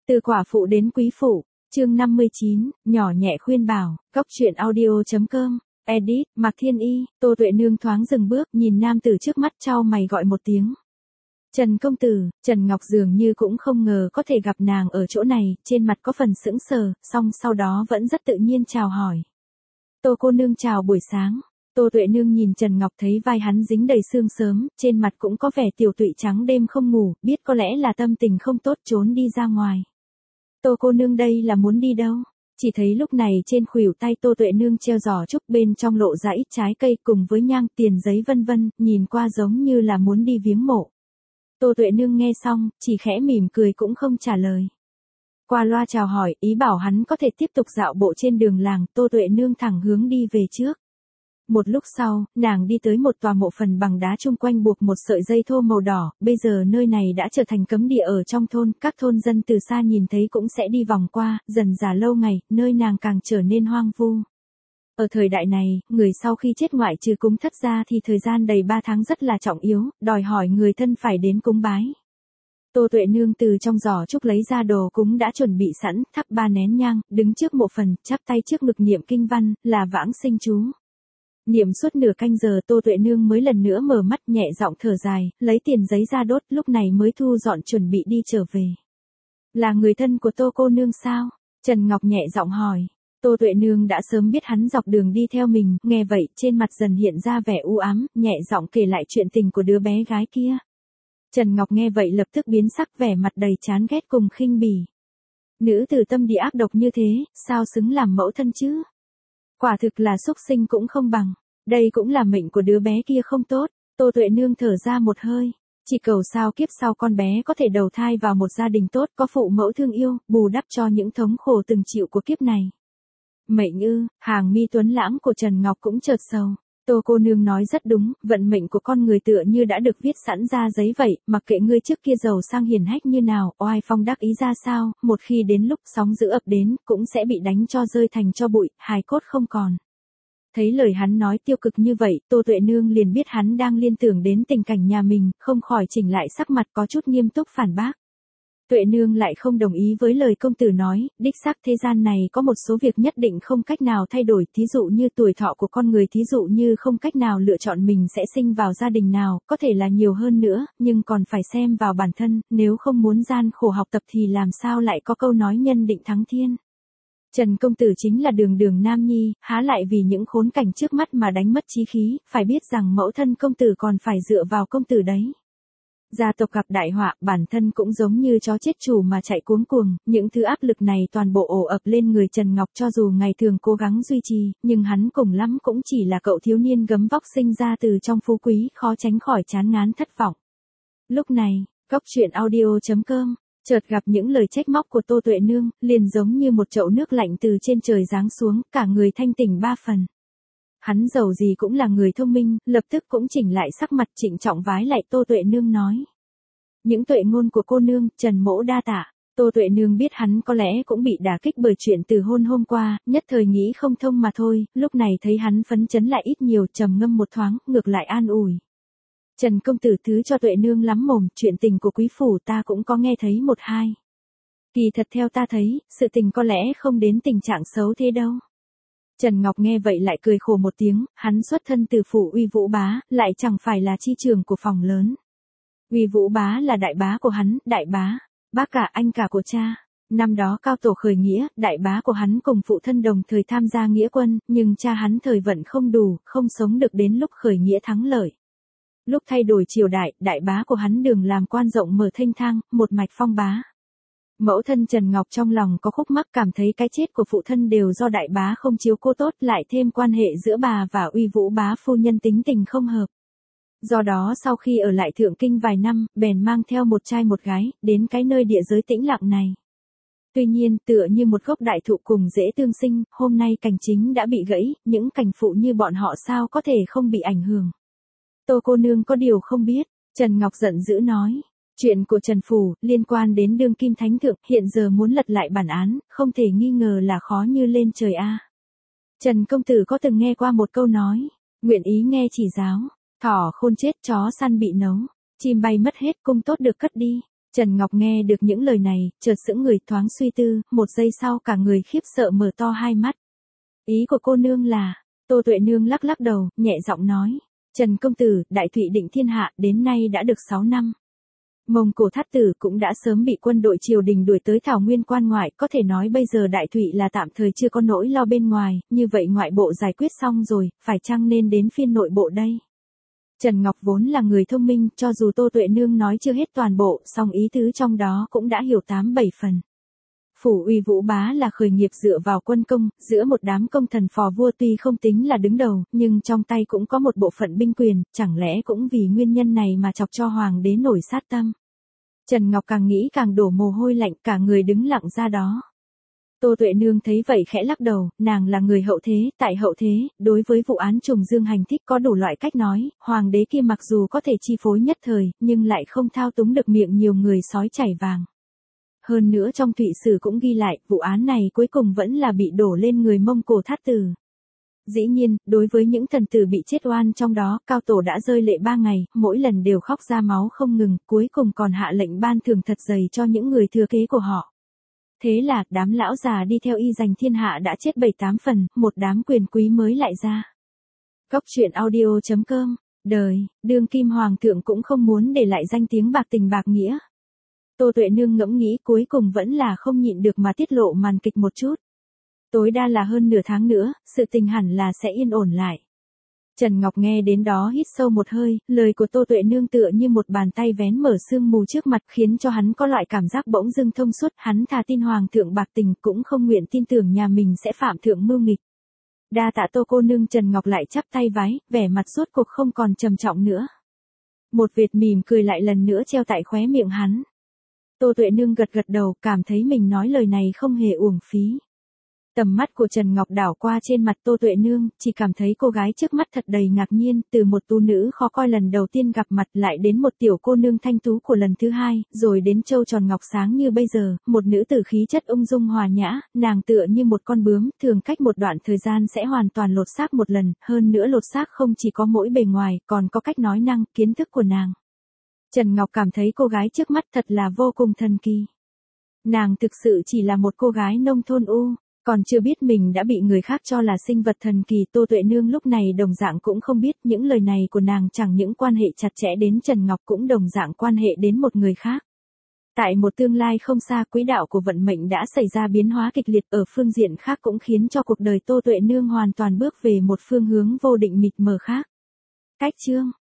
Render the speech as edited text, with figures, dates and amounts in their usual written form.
Từ quả phụ đến quý phụ, chương 59, nhỏ nhẹ khuyên bảo, góc truyện audio.com, edit, Mạc Thiên Y, Tô Tuệ Nương thoáng dừng bước, nhìn nam tử trước mắt chau mày gọi một tiếng. Trần công tử, Trần Ngọc dường như cũng không ngờ có thể gặp nàng ở chỗ này, trên mặt có phần sững sờ, song sau đó vẫn rất tự nhiên chào hỏi. Tô cô nương chào buổi sáng. Tô Tuệ Nương nhìn Trần Ngọc thấy vai hắn dính đầy sương sớm, trên mặt cũng có vẻ tiểu tụy trắng đêm không ngủ, biết có lẽ là tâm tình không tốt trốn đi ra ngoài. Tô cô nương đây là muốn đi đâu? Chỉ thấy lúc này trên khuỷu tay Tô Tuệ Nương treo giỏ trúc, bên trong lộ ra ít trái cây cùng với nhang tiền giấy vân vân, nhìn qua giống như là muốn đi viếng mộ. Tô Tuệ Nương nghe xong, chỉ khẽ mỉm cười cũng không trả lời. Qua loa chào hỏi, ý bảo hắn có thể tiếp tục dạo bộ trên đường làng, Tô Tuệ Nương thẳng hướng đi về trước. Một lúc sau, nàng đi tới một tòa mộ phần bằng đá chung quanh buộc một sợi dây thô màu đỏ, bây giờ nơi này đã trở thành cấm địa ở trong thôn, các thôn dân từ xa nhìn thấy cũng sẽ đi vòng qua, dần dà lâu ngày, nơi nàng càng trở nên hoang vu. Ở thời đại này, người sau khi chết ngoại trừ cúng thất ra thì thời gian đầy 3 tháng rất là trọng yếu, đòi hỏi người thân phải đến cúng bái. Tô Tuệ Nương từ trong giỏ trúc lấy ra đồ cúng đã chuẩn bị sẵn, thắp 3 nén nhang, đứng trước mộ phần, chắp tay trước ngực niệm kinh văn, là vãng sinh chú. Niệm suốt nửa canh giờ Tô Tuệ Nương mới lần nữa mở mắt nhẹ giọng thở dài, lấy tiền giấy ra đốt, lúc này mới thu dọn chuẩn bị đi trở về. Là người thân của Tô cô nương sao? Trần Ngọc nhẹ giọng hỏi. Tô Tuệ Nương đã sớm biết hắn dọc đường đi theo mình, nghe vậy, trên mặt dần hiện ra vẻ u ám, nhẹ giọng kể lại chuyện tình của đứa bé gái kia. Trần Ngọc nghe vậy lập tức biến sắc, vẻ mặt đầy chán ghét cùng khinh bỉ. Nữ tử tâm địa ác độc như thế, sao xứng làm mẫu thân chứ? Quả thực là xúc sinh cũng không bằng. Đây cũng là mệnh của đứa bé kia không tốt. Tô Tuệ Nương thở ra một hơi. Chỉ cầu sao kiếp sau con bé có thể đầu thai vào một gia đình tốt, có phụ mẫu thương yêu, bù đắp cho những thống khổ từng chịu của kiếp này. Mệnh ư? Hàng mi tuấn lãng của Trần Ngọc cũng chợt sầu. Tô cô nương nói rất đúng, vận mệnh của con người tựa như đã được viết sẵn ra giấy vậy, mặc kệ ngươi trước kia giàu sang hiền hách như nào, oai phong đắc ý ra sao, một khi đến lúc sóng dữ ập đến, cũng sẽ bị đánh cho rơi thành tro bụi, hài cốt không còn. Thấy lời hắn nói tiêu cực như vậy, Tô Tuệ Nương liền biết hắn đang liên tưởng đến tình cảnh nhà mình, không khỏi chỉnh lại sắc mặt có chút nghiêm túc phản bác. Tuệ Nương lại không đồng ý với lời công tử nói, đích xác thế gian này có một số việc nhất định không cách nào thay đổi, thí dụ như tuổi thọ của con người, thí dụ như không cách nào lựa chọn mình sẽ sinh vào gia đình nào, có thể là nhiều hơn nữa, nhưng còn phải xem vào bản thân, nếu không muốn gian khổ học tập thì làm sao lại có câu nói nhân định thắng thiên. Trần công tử chính là đường đường nam nhi, há lại vì những khốn cảnh trước mắt mà đánh mất chí khí, phải biết rằng mẫu thân công tử còn phải dựa vào công tử đấy. Gia tộc gặp đại họa, bản thân cũng giống như chó chết chủ mà chạy cuống cuồng, những thứ áp lực này toàn bộ ổ ập lên người Trần Ngọc, cho dù ngày thường cố gắng duy trì, nhưng hắn cùng lắm cũng chỉ là cậu thiếu niên gấm vóc sinh ra từ trong phú quý, khó tránh khỏi chán ngán thất vọng. Lúc này, góc truyện audio.com, chợt gặp những lời trách móc của Tô Tuệ Nương, liền giống như một chậu nước lạnh từ trên trời giáng xuống, cả người thanh tỉnh 3 phần. Hắn dầu gì cũng là người thông minh, lập tức cũng chỉnh lại sắc mặt, trịnh trọng vái lại Tô Tuệ Nương nói. Những tuệ ngôn của cô nương, Trần mỗ đa tạ. Tô Tuệ Nương biết hắn có lẽ cũng bị đả kích bởi chuyện từ hôm qua, nhất thời nghĩ không thông mà thôi, lúc này thấy hắn phấn chấn lại ít nhiều, trầm ngâm một thoáng, ngược lại an ủi. Trần công tử thứ cho Tuệ Nương lắm mồm, chuyện tình của quý phủ ta cũng có nghe thấy một hai. Kỳ thật theo ta thấy, sự tình có lẽ không đến tình trạng xấu thế đâu. Trần Ngọc nghe vậy lại cười khổ một tiếng, hắn xuất thân từ phủ Uy Vũ Bá, lại chẳng phải là chi trưởng của phòng lớn. Uy Vũ Bá là đại bá của hắn, đại bá, bác cả anh cả của cha. Năm đó cao tổ khởi nghĩa, đại bá của hắn cùng phụ thân đồng thời tham gia nghĩa quân, nhưng cha hắn thời vận không đủ, không sống được đến lúc khởi nghĩa thắng lợi. Lúc thay đổi triều đại, đại bá của hắn đường làm quan rộng mở thênh thang, một mạch phong bá. Mẫu thân Trần Ngọc trong lòng có khúc mắc, cảm thấy cái chết của phụ thân đều do đại bá không chiếu cố tốt, lại thêm quan hệ giữa bà và Uy Vũ Bá phu nhân tính tình không hợp. Do đó sau khi ở lại Thượng Kinh vài năm, bèn mang theo một trai một gái, đến cái nơi địa giới tĩnh lặng này. Tuy nhiên, tựa như một gốc đại thụ cùng dễ tương sinh, hôm nay cành chính đã bị gãy, những cành phụ như bọn họ sao có thể không bị ảnh hưởng. Tô cô nương có điều không biết, Trần Ngọc giận dữ nói. Chuyện của Trần Phủ, liên quan đến đương kim thánh thượng, hiện giờ muốn lật lại bản án, không thể nghi ngờ là khó như lên trời a. Trần công tử có từng nghe qua một câu nói, nguyện ý nghe chỉ giáo, thỏ khôn chết chó săn bị nấu, chim bay mất hết cung tốt được cất đi. Trần Ngọc nghe được những lời này, chợt sững người thoáng suy tư, một giây sau cả người khiếp sợ mở to hai mắt. Ý của cô nương là, Tô Tuệ Nương lắc lắc đầu, nhẹ giọng nói. Trần công tử, Đại Thụy định thiên hạ, đến nay đã được 6 năm. Mông Cổ Thát Tử cũng đã sớm bị quân đội triều đình đuổi tới Thảo Nguyên quan ngoại, có thể nói bây giờ Đại Thụy là tạm thời chưa có nỗi lo bên ngoài, như vậy ngoại bộ giải quyết xong rồi, phải chăng nên đến phiên nội bộ đây? Trần Ngọc vốn là người thông minh, cho dù Tô Tuệ Nương nói chưa hết toàn bộ, song ý tứ trong đó cũng đã hiểu 8-7 phần. Phủ Uy Vũ Bá là khởi nghiệp dựa vào quân công, giữa một đám công thần phò vua tuy không tính là đứng đầu, nhưng trong tay cũng có một bộ phận binh quyền, chẳng lẽ cũng vì nguyên nhân này mà chọc cho hoàng đế nổi sát tâm. Trần Ngọc càng nghĩ càng đổ mồ hôi lạnh, cả người đứng lặng ra đó. Tô Tuệ Nương thấy vậy khẽ lắc đầu, nàng là người hậu thế, tại hậu thế, đối với vụ án trùng dương hành thích có đủ loại cách nói, hoàng đế kia mặc dù có thể chi phối nhất thời, nhưng lại không thao túng được miệng nhiều người sói chảy vàng. Hơn nữa trong Thụy Sử cũng ghi lại, vụ án này cuối cùng vẫn là bị đổ lên người Mông Cổ Thát Tử. Dĩ nhiên, đối với những thần tử bị chết oan trong đó, Cao Tổ đã rơi lệ 3 ngày, mỗi lần đều khóc ra máu không ngừng, cuối cùng còn hạ lệnh ban thưởng thật dày cho những người thừa kế của họ. Thế là, đám lão già đi theo y giành thiên hạ đã chết 7-8 phần, một đám quyền quý mới lại ra. Góc truyện audio.com, đời, đương kim hoàng thượng cũng không muốn để lại danh tiếng bạc tình bạc nghĩa. Tô Tuệ Nương ngẫm nghĩ cuối cùng vẫn là không nhịn được mà tiết lộ màn kịch một chút. Tối đa là hơn nửa tháng nữa, sự tình hẳn là sẽ yên ổn lại. Trần Ngọc nghe đến đó hít sâu một hơi, lời của Tô Tuệ Nương tựa như một bàn tay vén mở sương mù trước mặt khiến cho hắn có loại cảm giác bỗng dưng thông suốt, hắn thà tin hoàng thượng bạc tình cũng không nguyện tin tưởng nhà mình sẽ phạm thượng mưu nghịch. Đa tạ Tô cô nương. Trần Ngọc lại chắp tay vái, vẻ mặt rốt cuộc không còn trầm trọng nữa. Một vệt mỉm cười lại lần nữa treo tại khóe miệng hắn. Tô Tuệ Nương gật gật đầu, cảm thấy mình nói lời này không hề uổng phí. Tầm mắt của Trần Ngọc đảo qua trên mặt Tô Tuệ Nương, chỉ cảm thấy cô gái trước mắt thật đầy ngạc nhiên, từ một tu nữ khó coi lần đầu tiên gặp mặt lại đến một tiểu cô nương thanh tú của lần thứ hai, rồi đến trâu tròn ngọc sáng như bây giờ, một nữ tử khí chất ung dung hòa nhã, nàng tựa như một con bướm, thường cách một đoạn thời gian sẽ hoàn toàn lột xác một lần, hơn nữa lột xác không chỉ có mỗi bề ngoài, còn có cách nói năng, kiến thức của nàng. Trần Ngọc cảm thấy cô gái trước mắt thật là vô cùng thần kỳ. Nàng thực sự chỉ là một cô gái nông thôn còn chưa biết mình đã bị người khác cho là sinh vật thần kỳ. Tô Tuệ Nương lúc này đồng dạng cũng không biết những lời này của nàng chẳng những quan hệ chặt chẽ đến Trần Ngọc cũng đồng dạng quan hệ đến một người khác. Tại một tương lai không xa, quỹ đạo của vận mệnh đã xảy ra biến hóa kịch liệt, ở phương diện khác cũng khiến cho cuộc đời Tô Tuệ Nương hoàn toàn bước về một phương hướng vô định mịt mờ khác. Cách chương